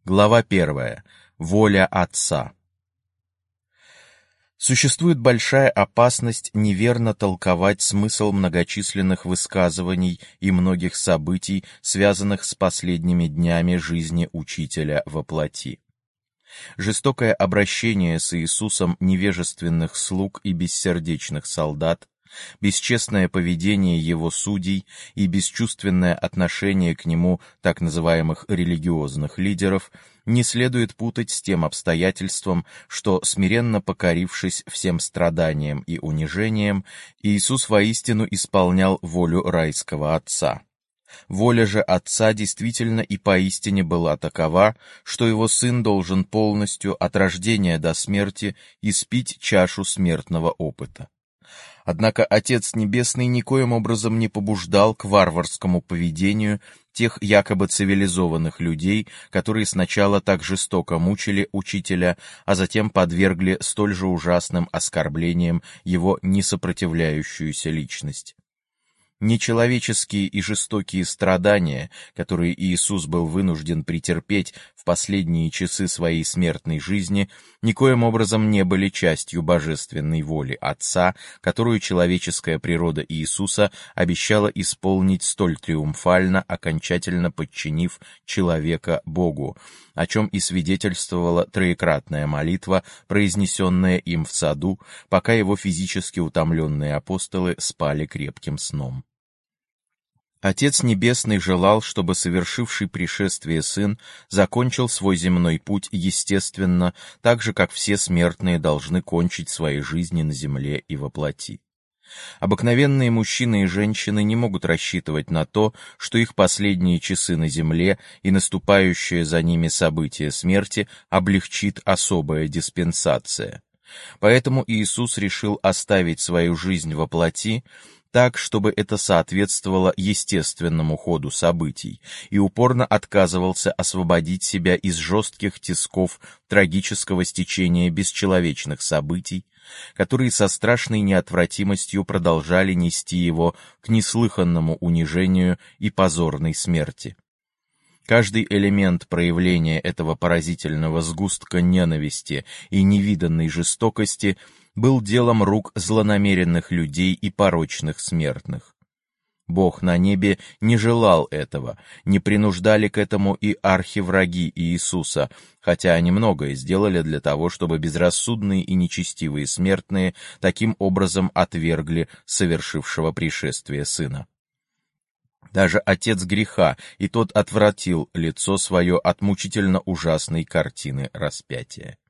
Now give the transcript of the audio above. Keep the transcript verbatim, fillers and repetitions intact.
Глава первая. Воля Отца. Существует большая опасность неверно толковать смысл многочисленных высказываний и многих событий, связанных с последними днями жизни Учителя во плоти. Жестокое обращение с Иисусом невежественных слуг и бессердечных солдат, бесчестное поведение его судей и бесчувственное отношение к нему так называемых религиозных лидеров не следует путать с тем обстоятельством, что, смиренно покорившись всем страданиям и унижениям, Иисус воистину исполнял волю райского Отца. Воля же Отца действительно и поистине была такова, что его Сын должен полностью от рождения до смерти испить чашу смертного опыта. Однако Отец Небесный никоим образом не побуждал к варварскому поведению тех якобы цивилизованных людей, которые сначала так жестоко мучили Учителя, а затем подвергли столь же ужасным оскорблениям его несопротивляющуюся личность. Нечеловеческие и жестокие страдания, которые Иисус был вынужден претерпеть в последние часы своей смертной жизни, никоим образом не были частью божественной воли Отца, которую человеческая природа Иисуса обещала исполнить столь триумфально, окончательно подчинив человека Богу, о чем и свидетельствовала троекратная молитва, произнесенная им в саду, пока его физически утомленные апостолы спали крепким сном. Отец Небесный желал, чтобы совершивший пришествие Сын закончил свой земной путь естественно, так же, как все смертные должны кончить свои жизни на земле и во плоти. Обыкновенные мужчины и женщины не могут рассчитывать на то, что их последние часы на земле и наступающее за ними событие смерти облегчит особая диспенсация. Поэтому Иисус решил оставить свою жизнь во плоти, так, чтобы это соответствовало естественному ходу событий, и упорно отказывался освободить себя из жестких тисков трагического стечения бесчеловечных событий, которые со страшной неотвратимостью продолжали нести его к неслыханному унижению и позорной смерти. Каждый элемент проявления этого поразительного сгустка ненависти и невиданной жестокости был делом рук злонамеренных людей и порочных смертных. Бог на небе не желал этого, не принуждали к этому и архивраги Иисуса, хотя они многое сделали для того, чтобы безрассудные и нечестивые смертные таким образом отвергли совершившего пришествие Сына. Даже отец греха, и тот отвратил лицо свое от мучительно ужасной картины распятия.